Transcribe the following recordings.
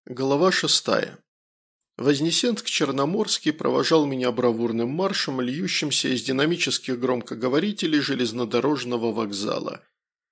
Глава 6. Вознесенск-Черноморский провожал меня бравурным маршем, льющимся из динамических громкоговорителей железнодорожного вокзала.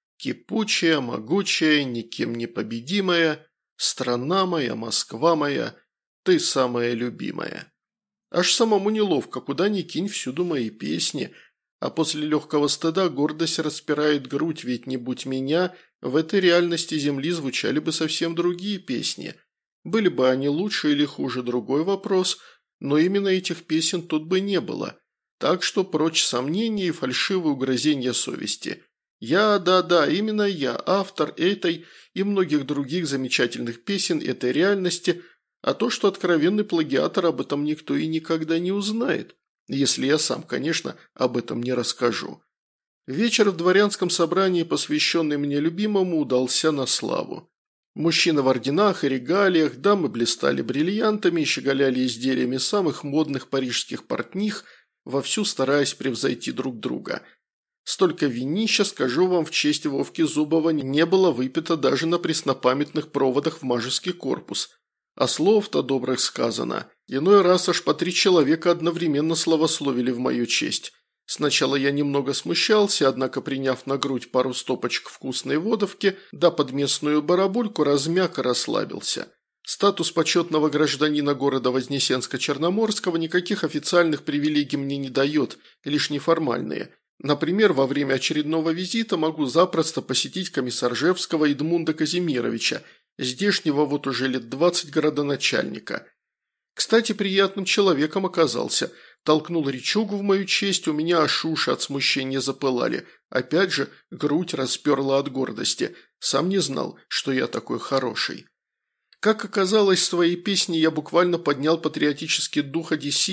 Кипучая, могучая, никем не победимая, страна моя, Москва моя, ты самая любимая. Аж самому неловко, куда ни кинь, всюду мои песни, а после легкого стыда гордость распирает грудь, ведь не будь меня, в этой реальности земли звучали бы совсем другие песни. Были бы они лучше или хуже – другой вопрос, но именно этих песен тут бы не было. Так что прочь сомнения и фальшивые угрызения совести. Я, да-да, именно я, автор этой и многих других замечательных песен этой реальности, а то, что откровенный плагиатор, об этом никто и никогда не узнает, если я сам, конечно, об этом не расскажу. Вечер в дворянском собрании, посвященный мне любимому, удался на славу. Мужчины в орденах и регалиях, дамы блистали бриллиантами и щеголяли изделиями самых модных парижских портних, вовсю стараясь превзойти друг друга. Столько винища, скажу вам, в честь Вовки Зубова не было выпито даже на преснопамятных проводах в Мажеский корпус. А слов-то добрых сказано. Иной раз аж по 3 человека одновременно славословили в мою честь. Сначала я немного смущался, однако, приняв на грудь пару стопочек вкусной водовки, да под местную барабульку, размяк и расслабился. Статус почетного гражданина города Вознесенска-Черноморского никаких официальных привилегий мне не дает, лишь неформальные. Например, во время очередного визита могу запросто посетить комиссаржевского Эдмунда Казимировича, здешнего вот уже лет 20 городоначальника. Кстати, приятным человеком оказался. Толкнул речугу в мою честь, у меня аж уши от смущения запылали. Опять же, грудь расперла от гордости. Сам не знал, что я такой хороший. Как оказалось, в своей песне я буквально поднял патриотический дух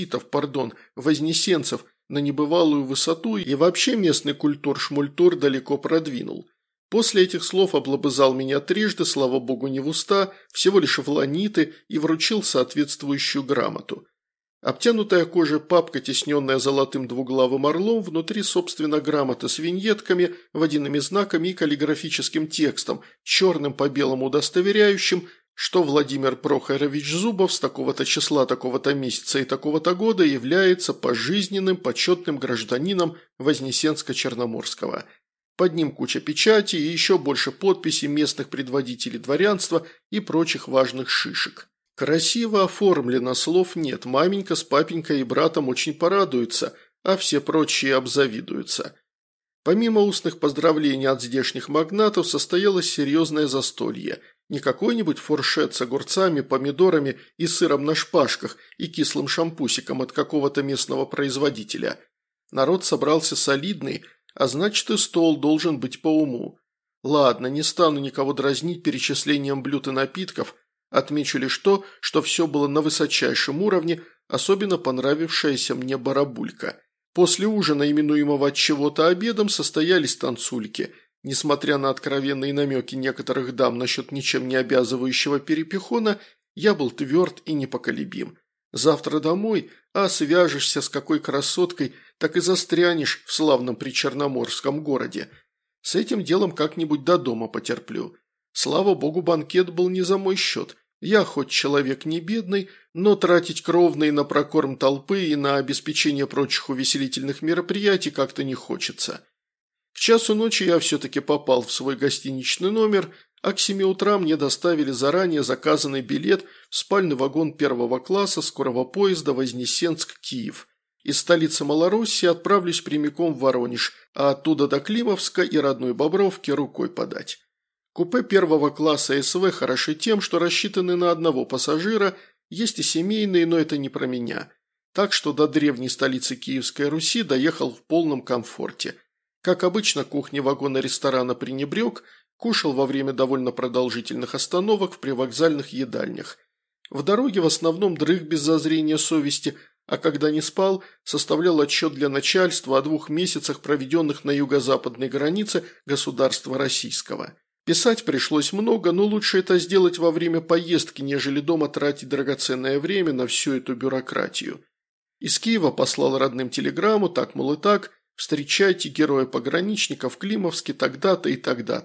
вознесенцев, на небывалую высоту и вообще местный культур-шмультур далеко продвинул. После этих слов облобызал меня трижды, слава богу, не в уста, всего лишь в ланиты и вручил соответствующую грамоту. Обтянутая кожей папка, тесненная золотым двуглавым орлом, внутри, собственно, грамота с виньетками, водяными знаками и каллиграфическим текстом, черным по белому удостоверяющим, что Владимир Прохорович Зубов с такого-то числа, такого-то месяца и такого-то года является пожизненным почетным гражданином Вознесенска-Черноморского. Под ним куча печатей и еще больше подписей местных предводителей дворянства и прочих важных шишек. Красиво оформлено, слов нет, маменька с папенькой и братом очень порадуются, а все прочие обзавидуются. Помимо устных поздравлений от здешних магнатов состоялось серьезное застолье. Не какой-нибудь фуршет с огурцами, помидорами и сыром на шпажках и кислым шампусиком от какого-то местного производителя. Народ собрался солидный, а значит и стол должен быть по уму. Ладно, не стану никого дразнить перечислением блюд и напитков, отмечу лишь то, что все было на высочайшем уровне, особенно понравившаяся мне барабулька. После ужина, именуемого от чего-то обедом, состоялись танцульки. Несмотря на откровенные намеки некоторых дам насчет ничем не обязывающего перепихона, я был тверд и непоколебим. Завтра домой, а свяжешься с какой красоткой, так и застрянешь в славном причерноморском городе. С этим делом как-нибудь до дома потерплю. Слава богу, банкет был не за мой счет. Я хоть человек не бедный, но тратить кровные на прокорм толпы и на обеспечение прочих увеселительных мероприятий как-то не хочется. К часу ночи я все-таки попал в свой гостиничный номер, а к 7 утра мне доставили заранее заказанный билет в спальный вагон первого класса скорого поезда Вознесенск-Киев. Из столицы Малороссии отправлюсь прямиком в Воронеж, а оттуда до Климовска и родной Бобровки рукой подать. Купе первого класса СВ хороши тем, что рассчитаны на одного пассажира, есть и семейные, но это не про меня. Так что до древней столицы Киевской Руси доехал в полном комфорте. Как обычно, кухни вагона-ресторана пренебрег, кушал во время довольно продолжительных остановок в привокзальных едальнях. В дороге в основном дрых без зазрения совести, а когда не спал, составлял отчет для начальства о 2 месяцах, проведенных на юго-западной границе государства российского. Писать пришлось много, но лучше это сделать во время поездки, нежели дома тратить драгоценное время на всю эту бюрократию. Из Киева послал родным телеграмму, так, мол, и так, встречайте героя-пограничника в Климовске тогда-то и тогда-то.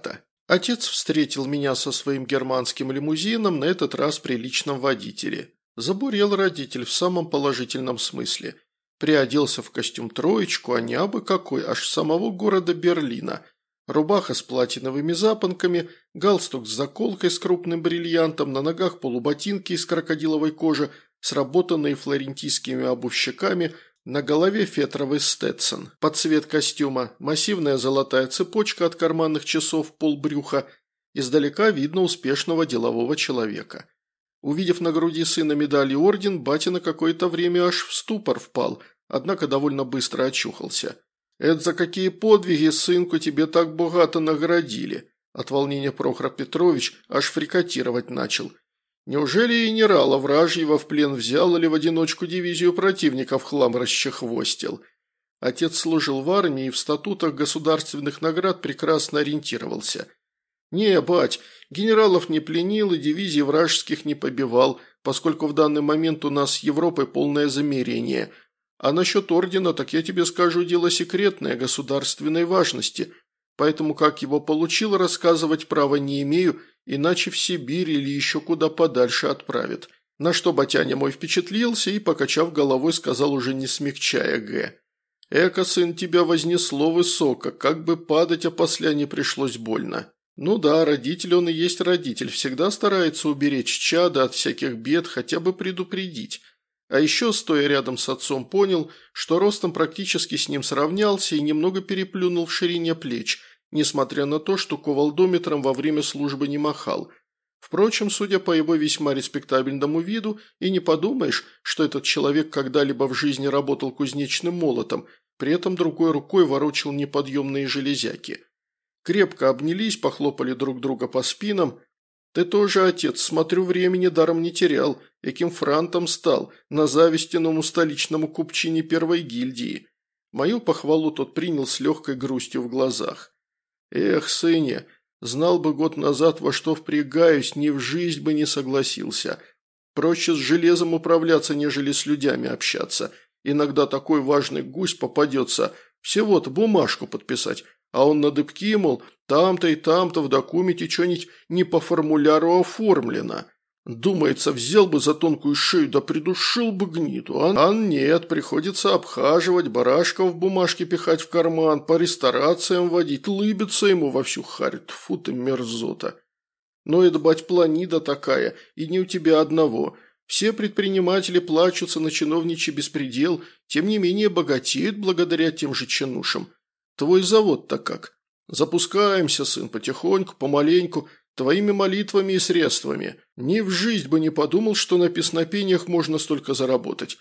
Отец встретил меня со своим германским лимузином, на этот раз при личном водителе. Забурел родитель в самом положительном смысле. Приоделся в костюм-троечку, а не абы какой, аж с самого города Берлина. Рубаха с платиновыми запонками, галстук с заколкой с крупным бриллиантом, на ногах полуботинки из крокодиловой кожи, сработанные флорентийскими обувщиками, на голове фетровый стетсон. Под цвет костюма массивная золотая цепочка от карманных часов полбрюха. Издалека видно успешного делового человека. Увидев на груди сына медаль и орден, батя на какое-то время аж в ступор впал, однако довольно быстро очухался. «Это за какие подвиги, сынку, тебе так богато наградили?» От волнения Прохор Петрович аж фрикатировать начал. «Неужели генерала вражьего в плен взял или в одиночку дивизию противника в хлам расчехвостил?» Отец служил в армии и в статутах государственных наград прекрасно ориентировался. «Не, бать, генералов не пленил и дивизий вражеских не побивал, поскольку в данный момент у нас с Европой полное замерение. А насчет ордена, так я тебе скажу, дело секретное, государственной важности, поэтому как его получил, рассказывать права не имею, иначе в Сибирь или еще куда подальше отправят». На что батяня мой впечатлился и, покачав головой, сказал, уже не смягчая Г. «Эко, сын, тебя вознесло высоко, как бы падать, а после не пришлось больно». Ну да, родитель он и есть родитель, всегда старается уберечь чада от всяких бед, хотя бы предупредить. А еще, стоя рядом с отцом, понял, что ростом практически с ним сравнялся и немного переплюнул в ширине плеч, несмотря на то, что кувалдометром во время службы не махал. Впрочем, судя по его весьма респектабельному виду, и не подумаешь, что этот человек когда-либо в жизни работал кузнечным молотом, при этом другой рукой ворочал неподъемные железяки. Крепко обнялись, похлопали друг друга по спинам. «Ты тоже, отец, смотрю, времени даром не терял, яким франтом стал, на завистиному столичному купчине первой гильдии». Мою похвалу тот принял с легкой грустью в глазах. «Эх, сыне, знал бы год назад, во что впрягаюсь, ни в жизнь бы не согласился. Проще с железом управляться, нежели с людьми общаться. Иногда такой важный гусь попадется, всего-то бумажку подписать». А он на дыбки, мол, там-то и там-то в документе что-нибудь не по формуляру оформлено. Думается, взял бы за тонкую шею да придушил бы гниду, а нет, приходится обхаживать, барашков в бумажке пихать в карман, по ресторациям водить, лыбиться ему во всю харь, тьфу ты мерзота. Но это, бать, планида такая, и не у тебя одного. Все предприниматели плачутся на чиновничий беспредел, тем не менее богатеют благодаря тем же чинушам. Твой завод-то как? Запускаемся, сын, потихоньку, помаленьку, твоими молитвами и средствами. Ни в жизнь бы не подумал, что на песнопениях можно столько заработать.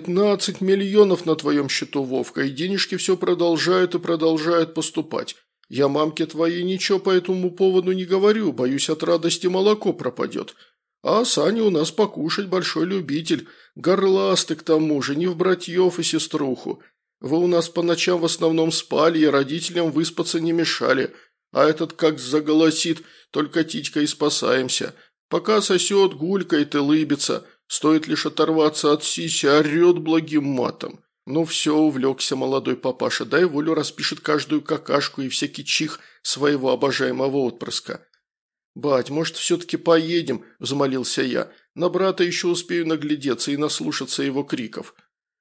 15 миллионов на твоем счету, Вовка, и денежки все продолжают и продолжают поступать. Я мамке твоей ничего по этому поводу не говорю, боюсь, от радости молоко пропадет. А Саня у нас покушать большой любитель, горластый к тому же, не в братьев и сеструху. Вы у нас по ночам в основном спали и родителям выспаться не мешали, а этот как заголосит, только титькой и спасаемся. Пока сосет, гулькает и лыбится, стоит лишь оторваться от сиси, орет благим матом. Ну все, увлекся молодой папаша, дай волю распишет каждую какашку и всякий чих своего обожаемого отпрыска. «Бать, может, все-таки поедем?» – взмолился я. «На брата еще успею наглядеться и наслушаться его криков».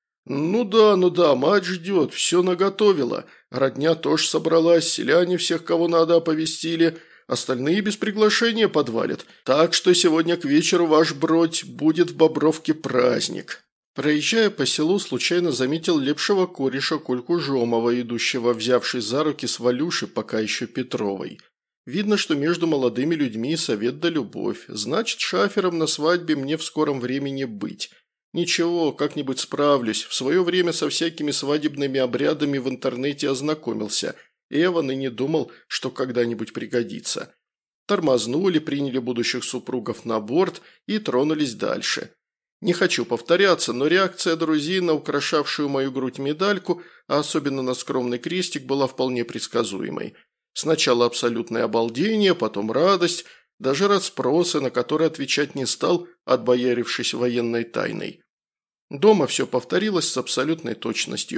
«Ну да, мать ждет, все наготовила. Родня тоже собралась, селяне всех, кого надо, оповестили, остальные без приглашения подвалят. Так что сегодня к вечеру ваш бродь будет в Бобровке праздник». Проезжая по селу, случайно заметил лепшего кореша Кольку Жомова, идущего, взявшись за руки с Валюшей, пока еще Петровой. Видно, что между молодыми людьми совет да любовь, значит, шафером на свадьбе мне в скором времени быть. Ничего, как-нибудь справлюсь. В свое время со всякими свадебными обрядами в интернете ознакомился. Эван и не думал, что когда-нибудь пригодится. Тормознули, приняли будущих супругов на борт и тронулись дальше. Не хочу повторяться, но реакция друзей на украшавшую мою грудь медальку, а особенно на скромный крестик, была вполне предсказуемой. Сначала абсолютное обалдение, потом радость, даже расспросы, на которые отвечать не стал, отбоярившись военной тайной. Дома все повторилось с абсолютной точностью.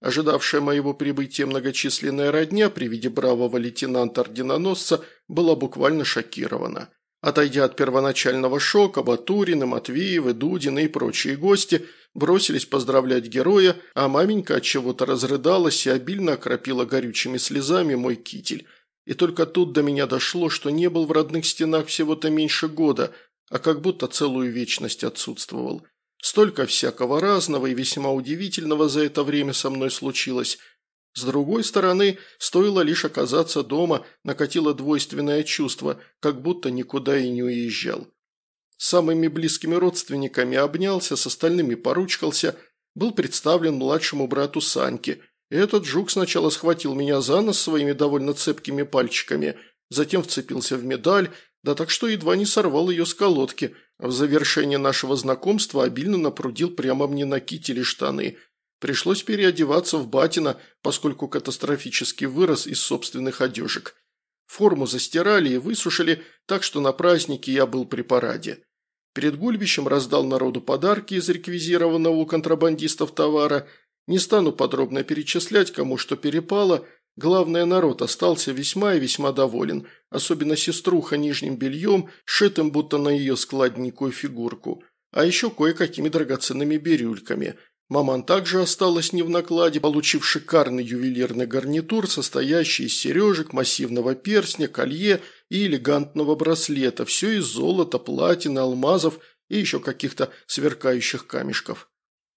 Ожидавшая моего прибытия многочисленная родня при виде бравого лейтенанта-орденоносца была буквально шокирована. Отойдя от первоначального шока, Батурины, Матвеевы, Дудины и прочие гости бросились поздравлять героя, а маменька отчего-то разрыдалась и обильно окропила горючими слезами мой китель. И только тут до меня дошло, что не был в родных стенах всего-то меньше года, а как будто целую вечность отсутствовал. Столько всякого разного и весьма удивительного за это время со мной случилось. С другой стороны, стоило лишь оказаться дома, накатило двойственное чувство, как будто никуда и не уезжал. С самыми близкими родственниками обнялся, с остальными поручкался, был представлен младшему брату Саньке. Этот жук сначала схватил меня за нос своими довольно цепкими пальчиками, затем вцепился в медаль, да так что едва не сорвал ее с колодки, а в завершение нашего знакомства обильно напрудил прямо мне на китель и штаны. Пришлось переодеваться в батина, поскольку катастрофически вырос из собственных одежек. Форму застирали и высушили, так что на празднике я был при параде. Перед гульбищем раздал народу подарки из реквизированного у контрабандистов товара. Не стану подробно перечислять, кому что перепало. Главное, народ остался весьма и весьма доволен, особенно сеструха нижним бельем, шитым будто на ее складненькую фигурку, а еще кое-какими драгоценными бирюльками. Маман также осталась не в накладе, получив шикарный ювелирный гарнитур, состоящий из сережек, массивного перстня, колье и элегантного браслета, все из золота, платины, алмазов и еще каких-то сверкающих камешков.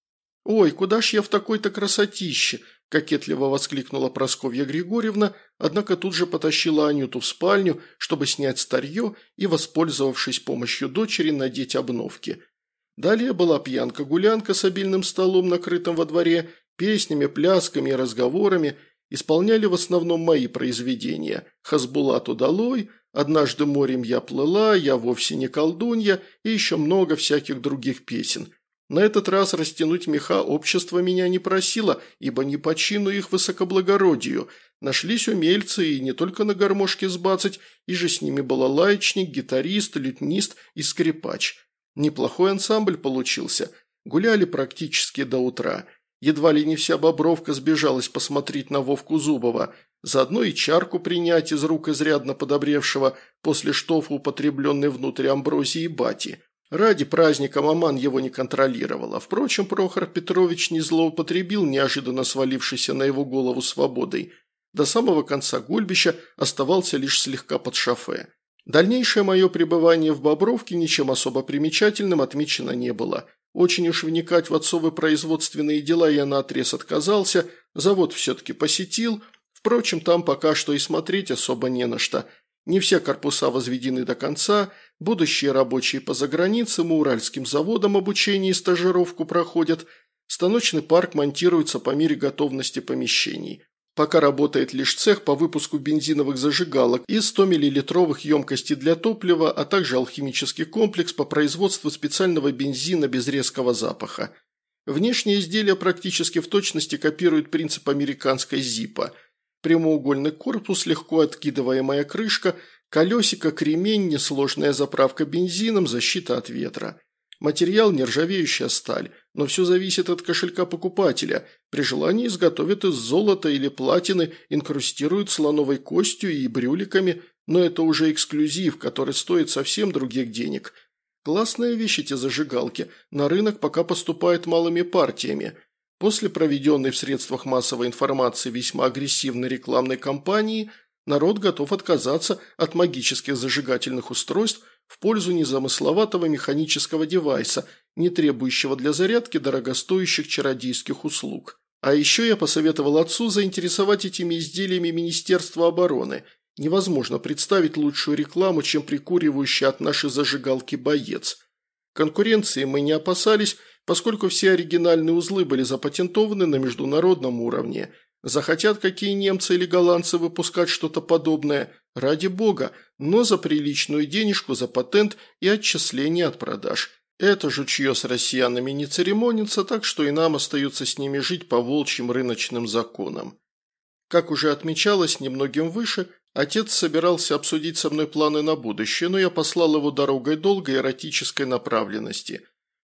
«Ой, куда ж я в такой-то красотище?» – кокетливо воскликнула Прасковья Григорьевна, однако тут же потащила Анюту в спальню, чтобы снять старье и, воспользовавшись помощью дочери, надеть обновки. Далее была пьянка-гулянка с обильным столом, накрытым во дворе, песнями, плясками и разговорами. Исполняли в основном мои произведения «Хасбулат удалой», «Однажды морем я плыла», «Я вовсе не колдунья» и еще много всяких других песен. На этот раз растянуть меха общество меня не просило, ибо не по чину их высокоблагородию. Нашлись умельцы и не только на гармошке сбацать, и же с ними была лаечник, гитарист, лютнист и скрипач. Неплохой ансамбль получился. Гуляли практически до утра. Едва ли не вся Бобровка сбежалась посмотреть на Вовку Зубова, заодно и чарку принять из рук изрядно подобревшего после штофа, употребленной внутрь амброзии и бати. Ради праздника маман его не контролировала. Впрочем, Прохор Петрович не злоупотребил неожиданно свалившейся на его голову свободой. До самого конца гульбища оставался лишь слегка под шофе. Дальнейшее мое пребывание в Бобровке ничем особо примечательным отмечено не было. Очень уж вникать в отцовы производственные дела я наотрез отказался, завод все-таки посетил. Впрочем, там пока что и смотреть особо не на что. Не все корпуса возведены до конца, будущие рабочие по заграницам и уральским заводам обучение и стажировку проходят, станочный парк монтируется по мере готовности помещений. Пока работает лишь цех по выпуску бензиновых зажигалок и 100-миллилитровых емкостей для топлива, а также алхимический комплекс по производству специального бензина без резкого запаха. Внешние изделия практически в точности копируют принцип американской ЗИПа. Прямоугольный корпус, легко откидываемая крышка, колесико, кремень, несложная заправка бензином, защита от ветра. Материал – нержавеющая сталь, но все зависит от кошелька покупателя. При желании изготовят из золота или платины, инкрустируют слоновой костью и брюликами, но это уже эксклюзив, который стоит совсем других денег. Классная вещь эти зажигалки, на рынок пока поступают малыми партиями. После проведенной в средствах массовой информации весьма агрессивной рекламной кампании народ готов отказаться от магических зажигательных устройств в пользу незамысловатого механического девайса, не требующего для зарядки дорогостоящих чародейских услуг. А еще я посоветовал отцу заинтересовать этими изделиями Министерство обороны. Невозможно представить лучшую рекламу, чем прикуривающий от нашей зажигалки боец. Конкуренции мы не опасались, поскольку все оригинальные узлы были запатентованы на международном уровне. Захотят какие немцы или голландцы выпускать что-то подобное, ради бога, но за приличную денежку, за патент и отчисление от продаж. Это жучье с россиянами не церемонится, так что и нам остается с ними жить по волчьим рыночным законам. Как уже отмечалось немногим выше, отец собирался обсудить со мной планы на будущее, но я послал его дорогой долгой эротической направленности.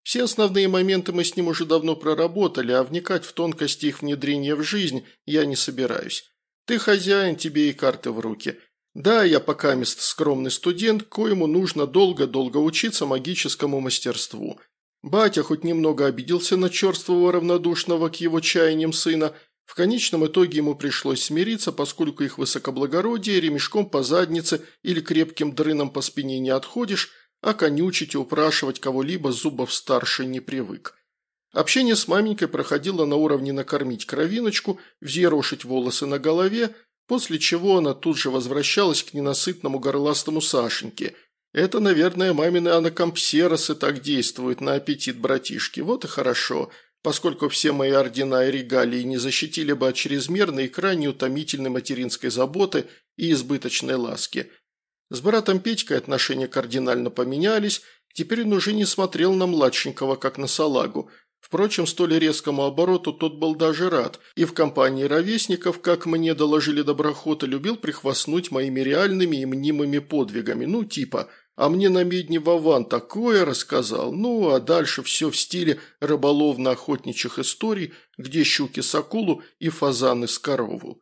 Все основные моменты мы с ним уже давно проработали, а вникать в тонкости их внедрения в жизнь я не собираюсь. Ты хозяин, тебе и карты в руки. Да, я покамест скромный студент, коему нужно долго-долго учиться магическому мастерству. Батя хоть немного обиделся на черствого равнодушного к его чаяниям сына. В конечном итоге ему пришлось смириться, поскольку их высокоблагородие ремешком по заднице или крепким дрыном по спине не отходишь, а конючить и упрашивать кого-либо зубов старше не привык. Общение с маменькой проходило на уровне накормить кровиночку, взъерошить волосы на голове, после чего она тут же возвращалась к ненасытному горластому Сашеньке. Это, наверное, мамины анакампсеросы так действуют на аппетит братишки, вот и хорошо, поскольку все мои ордена и регалии не защитили бы от чрезмерной и крайне утомительной материнской заботы и избыточной ласки. С братом Петькой отношения кардинально поменялись, теперь он уже не смотрел на младшенького, как на салагу. Впрочем, столь резкому обороту тот был даже рад, и в компании ровесников, как мне доложили доброхоты, любил прихвастнуть моими реальными и мнимыми подвигами, ну типа «а мне на медне Вован такое рассказал», ну а дальше все в стиле рыболовно-охотничьих историй, где щуки с акулу и фазаны с корову.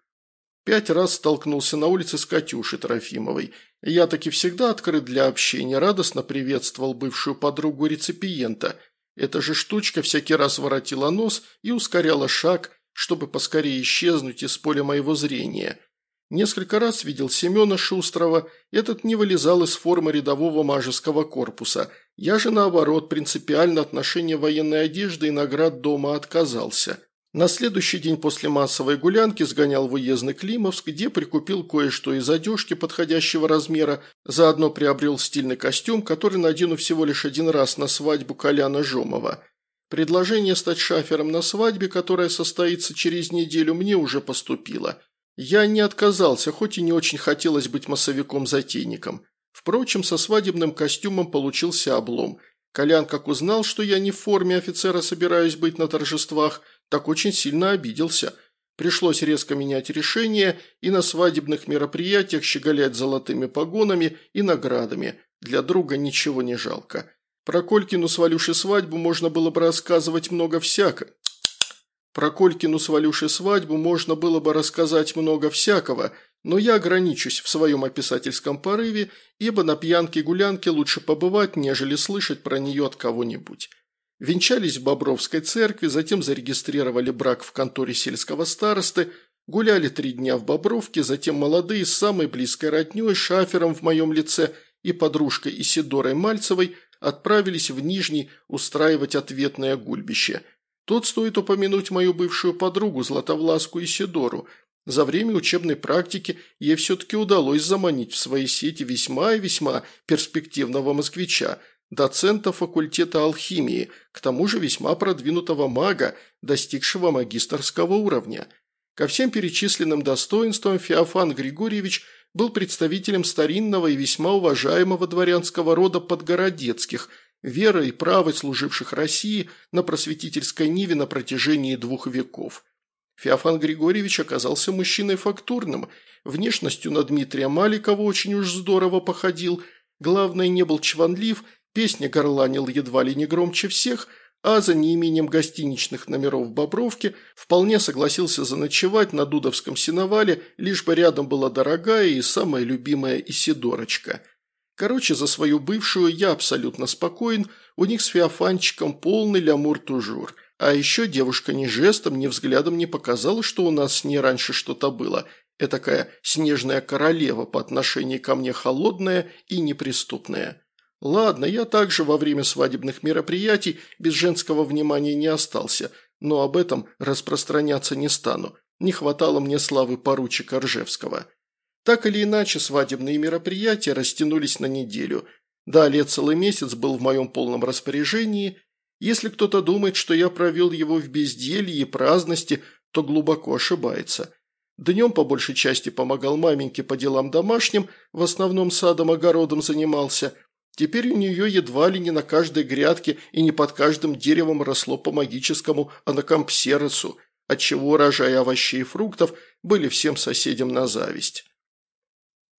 5 раз столкнулся на улице с Катюшей Трофимовой. Я таки всегда открыт для общения, радостно приветствовал бывшую подругу реципиента. Эта же штучка всякий раз воротила нос и ускоряла шаг, чтобы поскорее исчезнуть из поля моего зрения. Несколько раз видел Семена Шустрова, этот не вылезал из формы рядового мажеского корпуса. Я же, наоборот, принципиально от ношения военной одежды и наград дома отказался. На следующий день после массовой гулянки сгонял в уездный Климовск, где прикупил кое-что из одежки подходящего размера, заодно приобрел стильный костюм, который надену всего лишь один раз на свадьбу Коляна Жомова. Предложение стать шафером на свадьбе, которая состоится через неделю, мне уже поступило. Я не отказался, хоть и не очень хотелось быть массовиком-затейником. Впрочем, со свадебным костюмом получился облом. Колян, как узнал, что я не в форме офицера собираюсь быть на торжествах, так очень сильно обиделся. Пришлось резко менять решение и на свадебных мероприятиях щеголять золотыми погонами и наградами. Для друга ничего не жалко. Про Колькину с Валюшей свадьбу можно было бы рассказывать много всякого. Но я ограничусь в своем описательском порыве, ибо на пьянке-гулянке лучше побывать, нежели слышать про нее от кого-нибудь. Венчались в Бобровской церкви, затем зарегистрировали брак в конторе сельского старосты, гуляли 3 дня в Бобровке, затем молодые с самой близкой роднёй, шафером в моем лице и подружкой Исидорой Мальцевой отправились в Нижний устраивать ответное гульбище. Тут стоит упомянуть мою бывшую подругу, Златовласку Исидору. За время учебной практики ей все-таки удалось заманить в свои сети весьма и весьма перспективного москвича, доцента факультета алхимии, к тому же весьма продвинутого мага, достигшего магистерского уровня. Ко всем перечисленным достоинствам Феофан Григорьевич был представителем старинного и весьма уважаемого дворянского рода Подгородецких, верой и правой служивших России на просветительской ниве на протяжении 2 веков. Феофан Григорьевич оказался мужчиной фактурным, внешностью на Дмитрия Маликова очень уж здорово походил, главное, не был чванлив, песни горланил едва ли не громче всех, а за неимением гостиничных номеров в Бобровке вполне согласился заночевать на Дудовском сеновале, лишь бы рядом была дорогая и самая любимая Исидорочка. Короче, за свою бывшую я абсолютно спокоен, у них с Феофанчиком полный лямур-тужур. А еще девушка ни жестом, ни взглядом не показала, что у нас с ней раньше что-то было. Этакая снежная королева по отношению ко мне холодная и неприступная. Ладно, я также во время свадебных мероприятий без женского внимания не остался, но об этом распространяться не стану. Не хватало мне славы поручика Ржевского. Так или иначе, свадебные мероприятия растянулись на неделю. Далее целый месяц был в моем полном распоряжении. Если кто-то думает, что я провел его в безделье и праздности, то глубоко ошибается. Днем по большей части помогал маменьке по делам домашним, в основном садом-огородом занимался. Теперь у нее едва ли не на каждой грядке и не под каждым деревом росло по магическому анакампсеросу, отчего урожаи овощей и фруктов были всем соседям на зависть.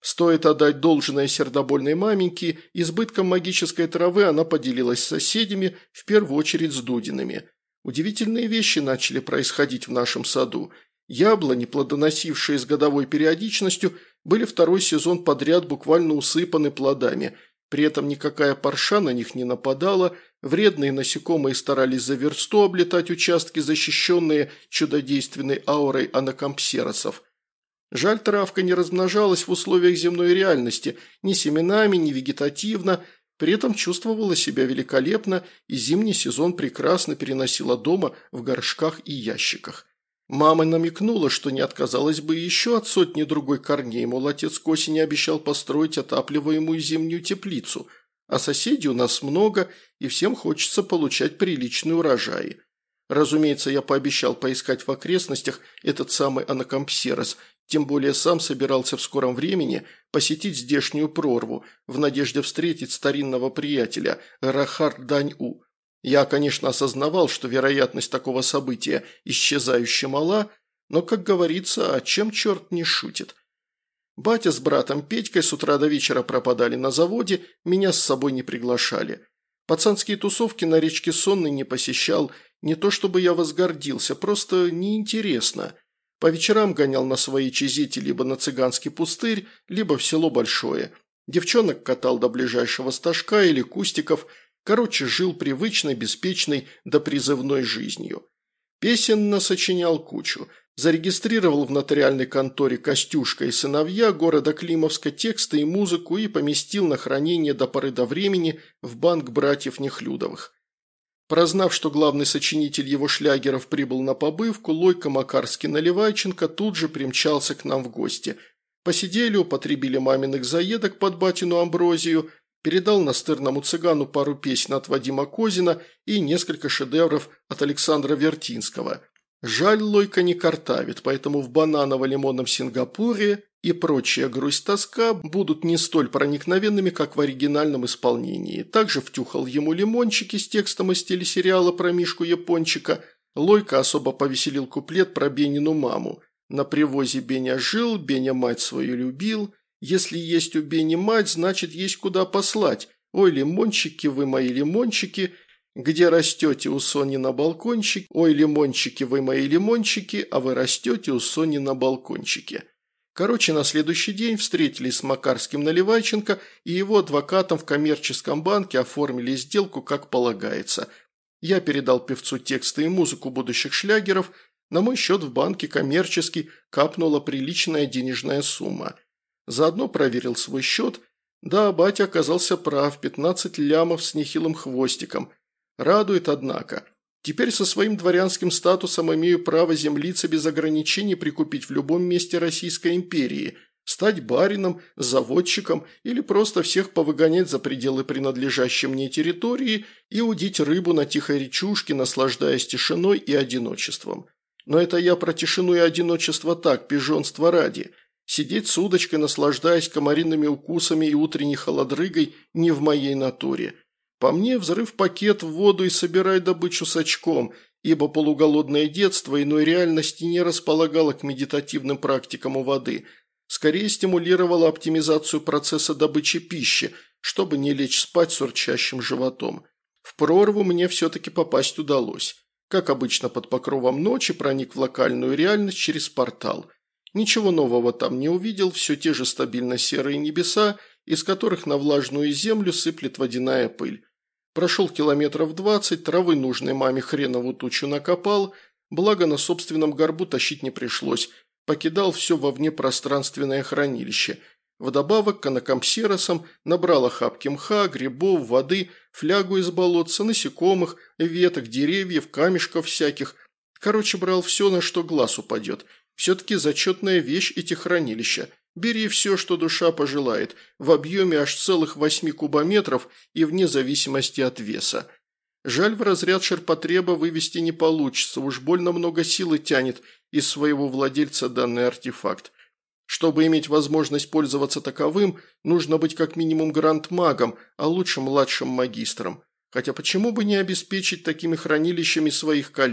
Стоит отдать должное сердобольной маменьке, избытком магической травы она поделилась с соседями, в первую очередь с Дудинами. Удивительные вещи начали происходить в нашем саду. Яблони, плодоносившие с годовой периодичностью, были второй сезон подряд буквально усыпаны плодами. При этом никакая парша на них не нападала, вредные насекомые старались за версту облетать участки, защищенные чудодейственной аурой анакампсеросов. Жаль, травка не размножалась в условиях земной реальности, ни семенами, ни вегетативно, при этом чувствовала себя великолепно и зимний сезон прекрасно переносила дома в горшках и ящиках. Мама намекнула, что не отказалась бы еще от сотни другой корней, мол, отец к осени обещал построить отапливаемую зимнюю теплицу, а соседей у нас много, и всем хочется получать приличные урожаи. Разумеется, я пообещал поискать в окрестностях этот самый анакампсерос, тем более сам собирался в скором времени посетить здешнюю прорву, в надежде встретить старинного приятеля Рахар-Дань-У. Я, конечно, осознавал, что вероятность такого события исчезающе мала, но, как говорится, а чем черт не шутит. Батя с братом Петькой с утра до вечера пропадали на заводе, меня с собой не приглашали. Пацанские тусовки на речке Сонной не посещал, не то чтобы я возгордился, просто неинтересно. По вечерам гонял на своей чизете либо на цыганский пустырь, либо в село Большое. Девчонок катал до ближайшего стажка или кустиков, короче, жил привычной, беспечной, допризывной жизнью. Песен насочинял кучу. Зарегистрировал в нотариальной конторе «Костюшка и сыновья» города Климовска тексты и музыку и поместил на хранение до поры до времени в банк братьев Нехлюдовых. Прознав, что главный сочинитель его шлягеров прибыл на побывку, Лойка Макарский-Наливайченко тут же примчался к нам в гости. Посидели, употребили маминых заедок под батину амброзию, передал настырному цыгану пару песен от Вадима Козина и несколько шедевров от Александра Вертинского. Жаль, Лойка не картавит, поэтому в бананово-лимонном Сингапуре и прочая грусть-тоска будут не столь проникновенными, как в оригинальном исполнении. Также втюхал ему лимончики с текстом из телесериала про Мишку-Япончика. Лойка особо повеселил куплет про Бенину маму. На привозе Беня жил, Беня мать свою любил. Если есть у Бени мать, значит есть куда послать. Ой, лимончики, вы мои лимончики, где растете у Сони на балкончике. Ой, лимончики, вы мои лимончики, а вы растете у Сони на балкончике. Короче, на следующий день встретились с Макарским Наливайченко и его адвокатом в коммерческом банке, оформили сделку как полагается. Я передал певцу тексты и музыку будущих шлягеров, на мой счет в банке коммерческий капнула приличная денежная сумма. Заодно проверил свой счет. Да, батя оказался прав, 15 лямов с нехилым хвостиком. Радует, однако. Теперь со своим дворянским статусом имею право землицы без ограничений прикупить в любом месте Российской империи, стать барином, заводчиком или просто всех повыгонять за пределы принадлежащей мне территории и удить рыбу на тихой речушке, наслаждаясь тишиной и одиночеством. Но это я про тишину и одиночество так, пижонство ради. Сидеть с удочкой, наслаждаясь комариными укусами и утренней холодрыгой, не в моей натуре. По мне, взрыв пакет в воду и собирай добычу с очком, ибо полуголодное детство иной реальности не располагало к медитативным практикам у воды, скорее стимулировало оптимизацию процесса добычи пищи, чтобы не лечь спать с урчащим животом. В прорву мне все-таки попасть удалось. Как обычно, под покровом ночи проник в локальную реальность через портал. Ничего нового там не увидел, все те же стабильно серые небеса, из которых на влажную землю сыплет водяная пыль. Прошел километров 20, травы нужной маме хренову тучу накопал, благо на собственном горбу тащить не пришлось, покидал все во внепространственное хранилище. Вдобавок к анакампсеросам набрал охапки мха, грибов, воды, флягу из болотца, насекомых, веток, деревьев, камешков всяких. Короче, брал все, на что глаз упадет. Все-таки зачетная вещь эти хранилища. Бери все, что душа пожелает, в объеме аж целых 8 кубометров и вне зависимости от веса. Жаль, в разряд ширпотреба вывести не получится, уж больно много силы тянет из своего владельца данный артефакт. Чтобы иметь возможность пользоваться таковым, нужно быть как минимум гранд-магом, а лучше младшим магистром. Хотя почему бы не обеспечить такими хранилищами своих коллег?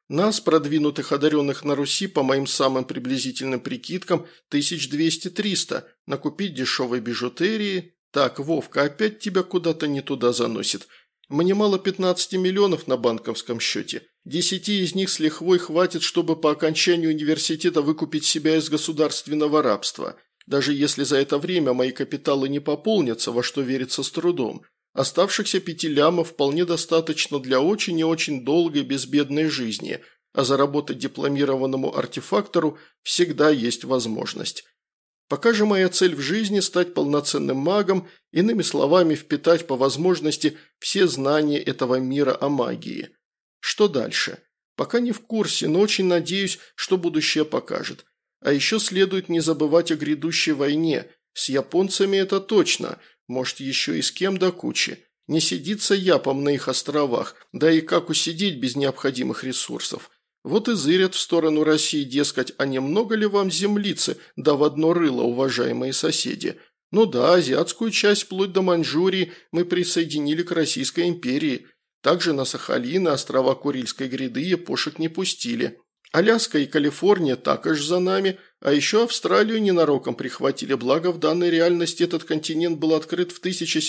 Нас, продвинутых одаренных на Руси, по моим самым приблизительным прикидкам, 1200-300, накупить дешевой бижутерии. Так, Вовка, опять тебя куда-то не туда заносит. Мне мало 15 миллионов на банковском счете. 10 из них с лихвой хватит, чтобы по окончанию университета выкупить себя из государственного рабства. Даже если за это время мои капиталы не пополнятся, во что верится с трудом. Оставшихся 5 лямов вполне достаточно для очень и очень долгой безбедной жизни, а заработать дипломированному артефактору всегда есть возможность. Пока же моя цель в жизни – стать полноценным магом, иными словами, впитать по возможности все знания этого мира о магии. Что дальше? Пока не в курсе, но очень надеюсь, что будущее покажет. А еще следует не забывать о грядущей войне. С японцами это точно, может еще и с кем до кучи. Не сидится япом на их островах, да и как усидеть без необходимых ресурсов. Вот и зырят в сторону России, дескать, а немного ли вам землицы, да в одно рыло, уважаемые соседи? Ну да, азиатскую часть вплоть до Маньчжурии мы присоединили к Российской империи. Также на Сахалин и острова Курильской гряды япошек не пустили. Аляска и Калифорния так аж за нами, а еще Австралию ненароком прихватили, благо в данной реальности этот континент был открыт в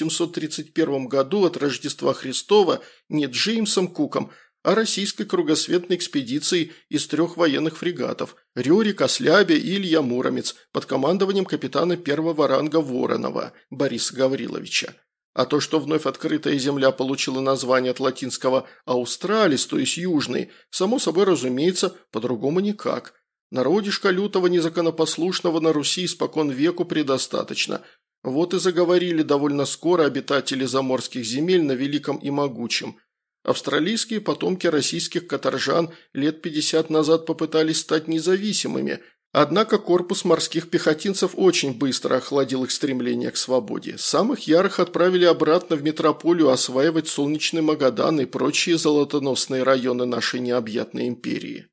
1731 году от Рождества Христова не Джеймсом Куком, а российской кругосветной экспедицией из 3 военных фрегатов – Рюрик, Ослябя и Илья Муромец под командованием капитана первого ранга Воронова Бориса Гавриловича. А то, что вновь открытая земля получила название от латинского «Аустралис», то есть «южный», само собой разумеется, по-другому никак. Народишка лютого незаконопослушного на Руси испокон веку предостаточно. Вот и заговорили довольно скоро обитатели заморских земель на великом и могучем. Австралийские потомки российских каторжан лет 50 назад попытались стать независимыми, однако корпус морских пехотинцев очень быстро охладил их стремление к свободе. Самых ярых отправили обратно в метрополию осваивать солнечный Магадан и прочие золотоносные районы нашей необъятной империи.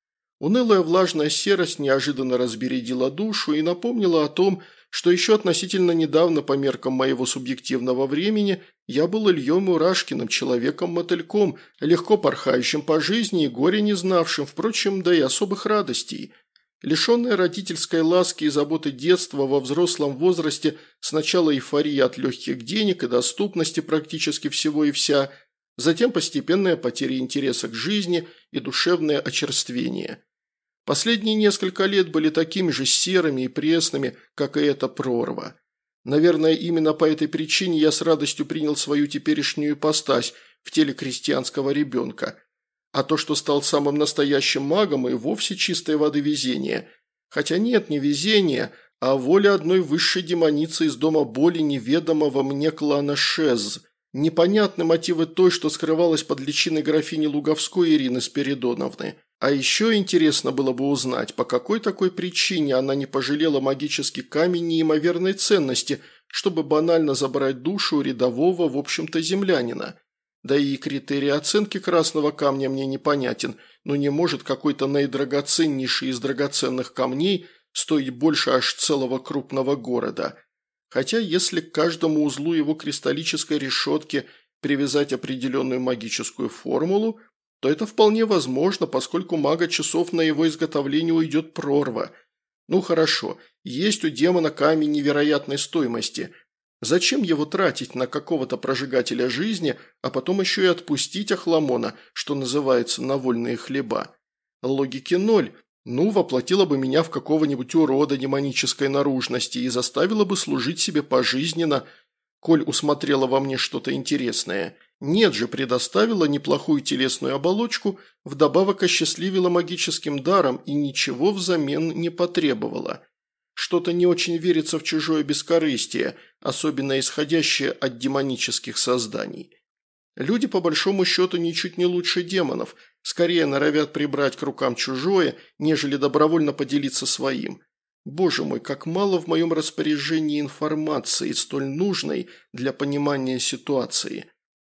Унылая влажная серость неожиданно разбередила душу и напомнила о том, что еще относительно недавно, по меркам моего субъективного времени, я был Ильей Мурашкиным, человеком-мотыльком, легко порхающим по жизни и горе не знавшим, впрочем, да и особых радостей. Лишенная родительской ласки и заботы детства во взрослом возрасте сначала эйфория от легких денег и доступности практически всего и вся, затем постепенная потеря интереса к жизни и душевное очерствение. Последние несколько лет были такими же серыми и пресными, как и эта прорва. Наверное, именно по этой причине я с радостью принял свою теперешнюю ипостась в теле крестьянского ребенка. А то, что стал самым настоящим магом, и вовсе чистой воды везение. Хотя нет, не везение, а воля одной высшей демоницы из дома боли неведомого мне клана Шез. Непонятны мотивы той, что скрывалась под личиной графини Луговской Ирины Спиридоновны. А еще интересно было бы узнать, по какой такой причине она не пожалела магический камень неимоверной ценности, чтобы банально забрать душу рядового, в общем-то, землянина. Да и критерий оценки красного камня мне непонятен, но не может какой-то наидрагоценнейший из драгоценных камней стоить больше аж целого крупного города. Хотя если к каждому узлу его кристаллической решетки привязать определенную магическую формулу, то это вполне возможно, поскольку мага часов на его изготовление уйдет прорва. Ну хорошо, есть у демона камень невероятной стоимости. Зачем его тратить на какого-то прожигателя жизни, а потом еще и отпустить Ахламона, что называется, на вольные хлеба? Логики ноль. Ну, воплотила бы меня в какого-нибудь урода демонической наружности и заставила бы служить себе пожизненно, коль усмотрела во мне что-то интересное. Нет же, предоставила неплохую телесную оболочку, вдобавок осчастливила магическим даром и ничего взамен не потребовала. Что-то не очень верится в чужое бескорыстие, особенно исходящее от демонических созданий. Люди, по большому счету, ничуть не лучше демонов, скорее норовят прибрать к рукам чужое, нежели добровольно поделиться своим. Боже мой, как мало в моем распоряжении информации, столь нужной для понимания ситуации.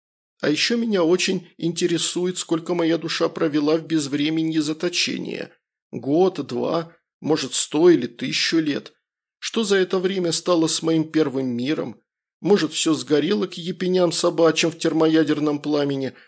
А еще меня очень интересует, сколько моя душа провела в безвременье заточения. Год, 2, может 100 или 1000 лет. Что за это время стало с моим первым миром? Может, все сгорело к епеням собачьим в термоядерном пламени?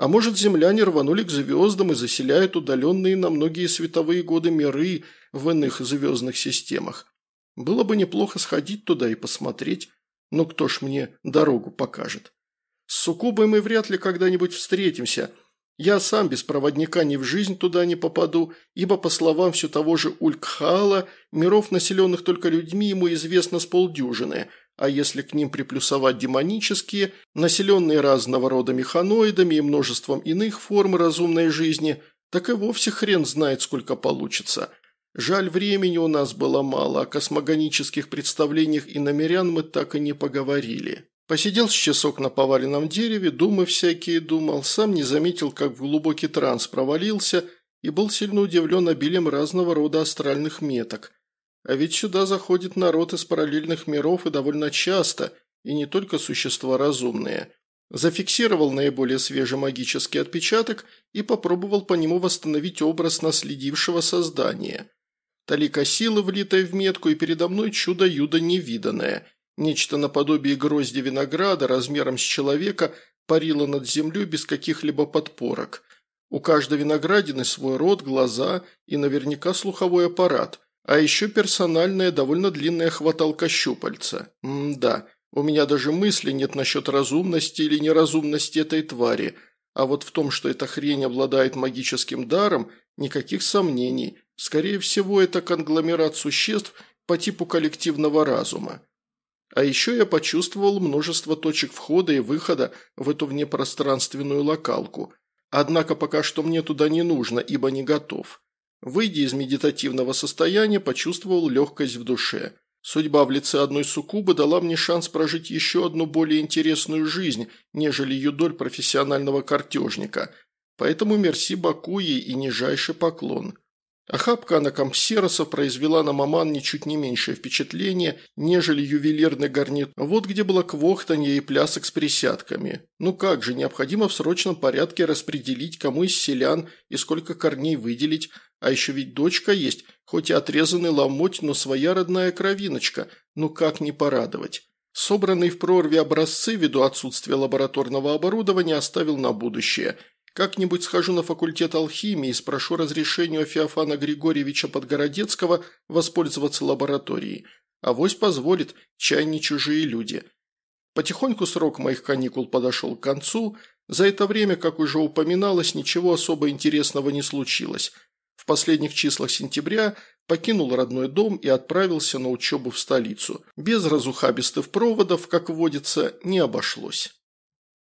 А может, земляне рванули к звездам и заселяют удаленные на многие световые годы миры в иных звездных системах. Было бы неплохо сходить туда и посмотреть, но кто ж мне дорогу покажет? С суккубой мы вряд ли когда-нибудь встретимся. Я сам без проводника ни в жизнь туда не попаду, ибо, по словам все того же Улькхаала, миров, населенных только людьми, ему известно с полдюжины, а если к ним приплюсовать демонические, населенные разного рода механоидами и множеством иных форм разумной жизни, так и вовсе хрен знает, сколько получится. Жаль, времени у нас было мало, о космогонических представлениях иномерян мы так и не поговорили. Посидел с часок на поваленном дереве, думы всякие думал, сам не заметил, как в глубокий транс провалился и был сильно удивлен обилием разного рода астральных меток. А ведь сюда заходит народ из параллельных миров и довольно часто, и не только существа разумные. Зафиксировал наиболее свежий магический отпечаток и попробовал по нему восстановить образ наследившего создания. Талика силы, влитая в метку, и передо мной чудо-юдо невиданное. Нечто наподобие грозди винограда размером с человека парило над землей без каких-либо подпорок. У каждой виноградины свой рот, глаза и наверняка слуховой аппарат. А еще персональная, довольно длинная хваталка-щупальца. Да, у меня даже мысли нет насчет разумности или неразумности этой твари. А вот в том, что эта хрень обладает магическим даром, никаких сомнений. Скорее всего, это конгломерат существ по типу коллективного разума. А еще я почувствовал множество точек входа и выхода в эту внепространственную локалку. Однако пока что мне туда не нужно, ибо не готов. Выйдя из медитативного состояния, почувствовал легкость в душе. Судьба в лице одной суккубы дала мне шанс прожить еще одну более интересную жизнь, нежели юдоль профессионального картежника. Поэтому мерси Бакуи и нижайший поклон. Охапка анакампсеросов произвела на маман ничуть не меньшее впечатление, нежели ювелирный гарнитур. Вот где было квохтанье и плясок с присядками. Ну как же, необходимо в срочном порядке распределить, кому из селян и сколько корней выделить. А еще ведь дочка есть, хоть и отрезанный ломоть, но своя родная кровиночка. Ну как не порадовать? Собранные в прорве образцы, ввиду отсутствия лабораторного оборудования, оставил на будущее. Как-нибудь схожу на факультет алхимии и спрошу разрешения у Феофана Григорьевича Подгородецкого воспользоваться лабораторией. Авось позволит, чай не чужие люди. Потихоньку срок моих каникул подошел к концу. За это время, как уже упоминалось, ничего особо интересного не случилось. В последних числах сентября покинул родной дом и отправился на учебу в столицу. Без разухабистых проводов, как водится, не обошлось.